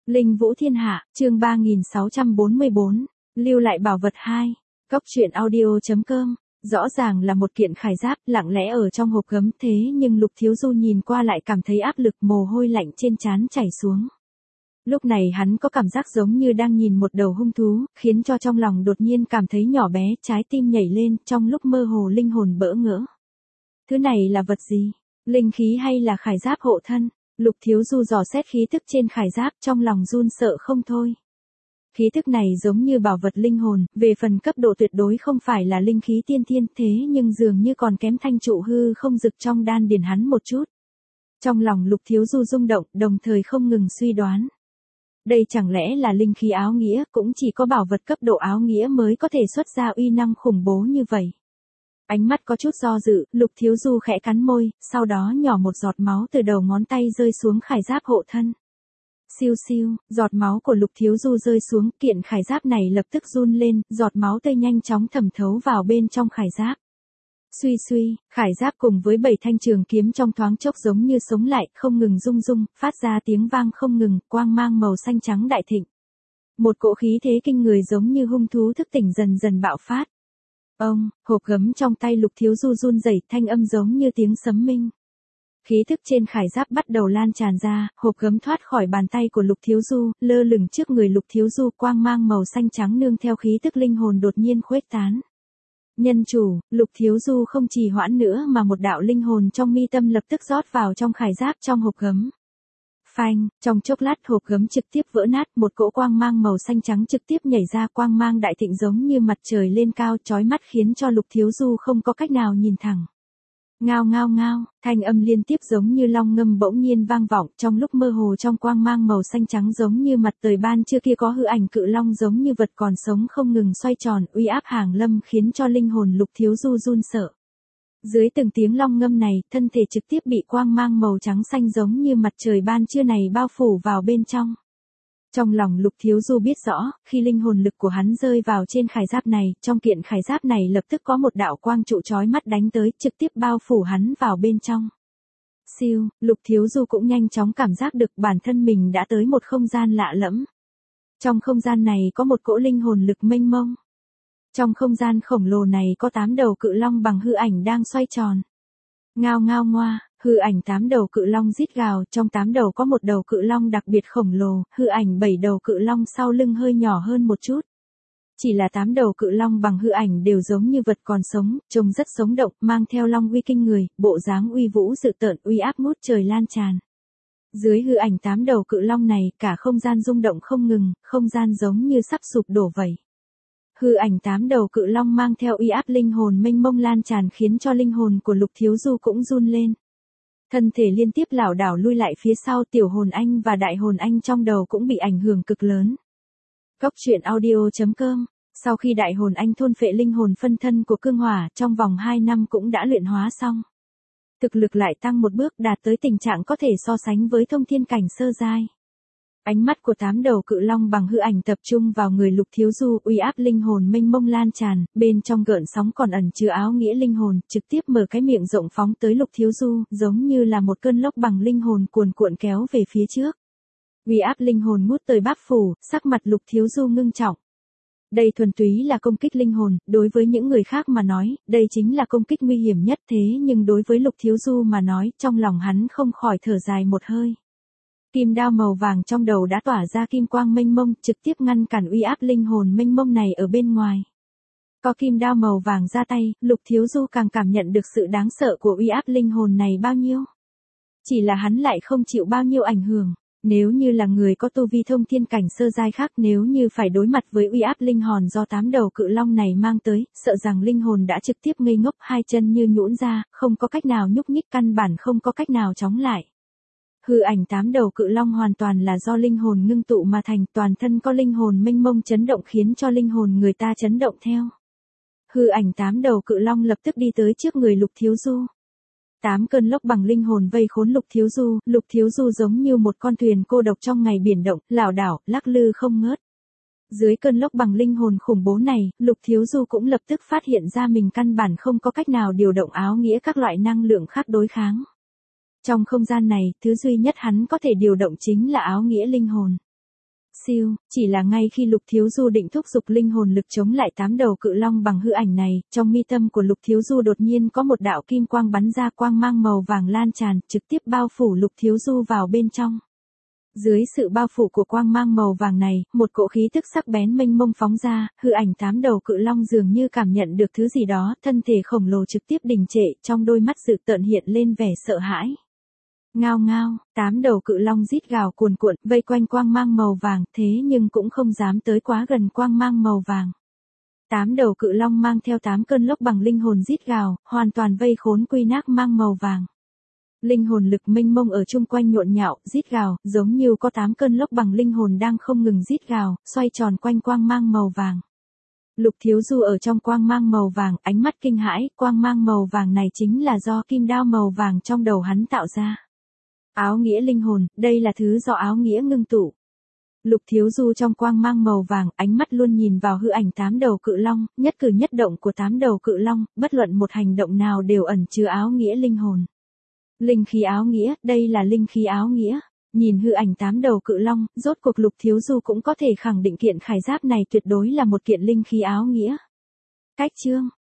Linh Vũ Thiên Hạ, chương 3644, lưu lại bảo vật 2, Cốc truyện audio.com. Rõ ràng là một kiện khải giáp lặng lẽ ở trong hộp gấm, thế nhưng Lục Thiếu Du nhìn qua lại cảm thấy áp lực, mồ hôi lạnh trên trán chảy xuống. Lúc này hắn có cảm giác giống như đang nhìn một đầu hung thú, khiến cho trong lòng đột nhiên cảm thấy nhỏ bé, trái tim nhảy lên, trong lúc mơ hồ linh hồn bỡ ngỡ. Thứ này là vật gì? Linh khí hay là khải giáp hộ thân? Lục Thiếu Du dò xét khí tức trên khải giáp, trong lòng run sợ không thôi. Khí tức này giống như bảo vật linh hồn, về phần cấp độ tuyệt đối không phải là linh khí tiên thiên, thế nhưng dường như còn kém thanh trụ hư không dực trong đan điền hắn một chút. Trong lòng Lục Thiếu Du rung động, đồng thời không ngừng suy đoán. Đây chẳng lẽ là linh khí áo nghĩa, cũng chỉ có bảo vật cấp độ áo nghĩa mới có thể xuất ra uy năng khủng bố như vậy. Ánh mắt có chút do dự, Lục Thiếu Du khẽ cắn môi, sau đó nhỏ một giọt máu từ đầu ngón tay rơi xuống khải giáp hộ thân. Siêu siêu, giọt máu của Lục Thiếu Du rơi xuống, kiện khải giáp này lập tức run lên, giọt máu tươi nhanh chóng thẩm thấu vào bên trong khải giáp. Suy suy, khải giáp cùng với 7 thanh trường kiếm trong thoáng chốc giống như sống lại, không ngừng rung rung, phát ra tiếng vang không ngừng, quang mang màu xanh trắng đại thịnh. Một cỗ khí thế kinh người giống như hung thú thức tỉnh dần dần bạo phát. Ông, hộp gấm trong tay Lục Thiếu Du run rẩy, thanh âm giống như tiếng sấm minh. Khí thức trên khải giáp bắt đầu lan tràn ra, hộp gấm thoát khỏi bàn tay của Lục Thiếu Du, lơ lửng trước người Lục Thiếu Du, quang mang màu xanh trắng nương theo khí tức linh hồn đột nhiên khuếch tán. Nhân chủ, Lục Thiếu Du không trì hoãn nữa mà một đạo linh hồn trong mi tâm lập tức rót vào trong khải giáp trong hộp gấm. Phanh, trong chốc lát hộp gấm trực tiếp vỡ nát, một cỗ quang mang màu xanh trắng trực tiếp nhảy ra, quang mang đại thịnh giống như mặt trời lên cao, chói mắt khiến cho Lục Thiếu Du không có cách nào nhìn thẳng. Ngao ngao ngao, thanh âm liên tiếp giống như long ngâm bỗng nhiên vang vọng, trong lúc mơ hồ trong quang mang màu xanh trắng giống như mặt trời ban trưa kia có hư ảnh cự long giống như vật còn sống không ngừng xoay tròn, uy áp hàng lâm khiến cho linh hồn Lục Thiếu Du run sợ. Dưới từng tiếng long ngâm này, thân thể trực tiếp bị quang mang màu trắng xanh giống như mặt trời ban trưa này bao phủ vào bên trong. Trong lòng Lục Thiếu Du biết rõ, khi linh hồn lực của hắn rơi vào trên khải giáp này, trong kiện khải giáp này lập tức có một đạo quang trụ chói mắt đánh tới, trực tiếp bao phủ hắn vào bên trong. Siêu, Lục Thiếu Du cũng nhanh chóng cảm giác được bản thân mình đã tới một không gian lạ lẫm. Trong không gian này có một cỗ linh hồn lực mênh mông. Trong không gian khổng lồ này có 8 đầu cự long bằng hư ảnh đang xoay tròn. Ngao ngao ngoa, hư ảnh 8 đầu cự long rít gào, trong 8 đầu có một đầu cự long đặc biệt khổng lồ, hư ảnh 7 đầu cự long sau lưng hơi nhỏ hơn một chút. Chỉ là 8 đầu cự long bằng hư ảnh đều giống như vật còn sống, trông rất sống động, mang theo long uy kinh người, bộ dáng uy vũ dự tợn, uy áp ngút trời lan tràn. Dưới hư ảnh 8 đầu cự long này, cả không gian rung động không ngừng, không gian giống như sắp sụp đổ vậy. Hư ảnh 8 đầu cự long mang theo uy áp linh hồn mênh mông lan tràn khiến cho linh hồn của Lục Thiếu Du cũng run lên. Thân thể liên tiếp lảo đảo lui lại phía sau, tiểu hồn anh và đại hồn anh trong đầu cũng bị ảnh hưởng cực lớn. Cốc truyện audio.com. Sau khi đại hồn anh thôn phệ linh hồn phân thân của cương hỏa, trong vòng 2 năm cũng đã luyện hóa xong. Thực lực lại tăng một bước, đạt tới tình trạng có thể so sánh với thông thiên cảnh sơ giai. Ánh mắt của 8 đầu cự long bằng hư ảnh tập trung vào người Lục Thiếu Du, uy áp linh hồn mênh mông lan tràn, bên trong gợn sóng còn ẩn chứa áo nghĩa linh hồn, trực tiếp mở cái miệng rộng phóng tới Lục Thiếu Du, giống như là một cơn lốc bằng linh hồn cuồn cuộn kéo về phía trước. Uy áp linh hồn ngút tới bát phủ, sắc mặt Lục Thiếu Du ngưng trọng. Đây thuần túy là công kích linh hồn, đối với những người khác mà nói, đây chính là công kích nguy hiểm nhất, thế nhưng đối với Lục Thiếu Du mà nói, trong lòng hắn không khỏi thở dài một hơi. Kim đao màu vàng trong đầu đã tỏa ra kim quang mênh mông, trực tiếp ngăn cản uy áp linh hồn mênh mông này ở bên ngoài. Có kim đao màu vàng ra tay, Lục Thiếu Du càng cảm nhận được sự đáng sợ của uy áp linh hồn này bao nhiêu. Chỉ là hắn lại không chịu bao nhiêu ảnh hưởng. Nếu như là người có tu vi thông thiên cảnh sơ giai khác, nếu như phải đối mặt với uy áp linh hồn do 8 đầu cự long này mang tới, sợ rằng linh hồn đã trực tiếp ngây ngốc, hai chân như nhũn ra, không có cách nào nhúc nhích, căn bản không có cách nào chống lại. Hư ảnh 8 đầu cự long hoàn toàn là do linh hồn ngưng tụ mà thành, toàn thân có linh hồn mênh mông chấn động khiến cho linh hồn người ta chấn động theo. Hư ảnh 8 đầu cự long lập tức đi tới trước người Lục Thiếu Du. 8 cơn lốc bằng linh hồn vây khốn Lục Thiếu Du giống như một con thuyền cô độc trong ngày biển động, lảo đảo, lắc lư không ngớt. Dưới cơn lốc bằng linh hồn khủng bố này, Lục Thiếu Du cũng lập tức phát hiện ra mình căn bản không có cách nào điều động áo nghĩa các loại năng lượng khác đối kháng. Trong không gian này, thứ duy nhất hắn có thể điều động chính là áo nghĩa linh hồn. Siêu, chỉ là ngay khi Lục Thiếu Du định thúc giục linh hồn lực chống lại 8 đầu cự long bằng hư ảnh này, trong mi tâm của Lục Thiếu Du đột nhiên có một đạo kim quang bắn ra, quang mang màu vàng lan tràn, trực tiếp bao phủ Lục Thiếu Du vào bên trong. Dưới sự bao phủ của quang mang màu vàng này, một cỗ khí tức sắc bén mênh mông phóng ra, hư ảnh 8 đầu cự long dường như cảm nhận được thứ gì đó, thân thể khổng lồ trực tiếp đình trệ, trong đôi mắt dữ tợn hiện lên vẻ sợ hãi. Ngao ngao, 8 đầu cự long rít gào cuồn cuộn, vây quanh quang mang màu vàng, thế nhưng cũng không dám tới quá gần quang mang màu vàng. 8 đầu cự long mang theo 8 cơn lốc bằng linh hồn rít gào, hoàn toàn vây khốn quy nác mang màu vàng. Linh hồn lực mênh mông ở chung quanh nhộn nhạo, rít gào, giống như có 8 cơn lốc bằng linh hồn đang không ngừng rít gào, xoay tròn quanh quang mang màu vàng. Lục Thiếu Du ở trong quang mang màu vàng, ánh mắt kinh hãi, quang mang màu vàng này chính là do kim đao màu vàng trong đầu hắn tạo ra. Áo nghĩa linh hồn, đây là thứ do áo nghĩa ngưng tụ. Lục Thiếu Du trong quang mang màu vàng, ánh mắt luôn nhìn vào hư ảnh 8 đầu cự long, nhất cử nhất động của 8 đầu cự long, bất luận một hành động nào đều ẩn chứa áo nghĩa linh hồn. Linh khí áo nghĩa, đây là linh khí áo nghĩa. Nhìn hư ảnh 8 đầu cự long, rốt cuộc Lục Thiếu Du cũng có thể khẳng định kiện khải giáp này tuyệt đối là một kiện linh khí áo nghĩa. Cách chương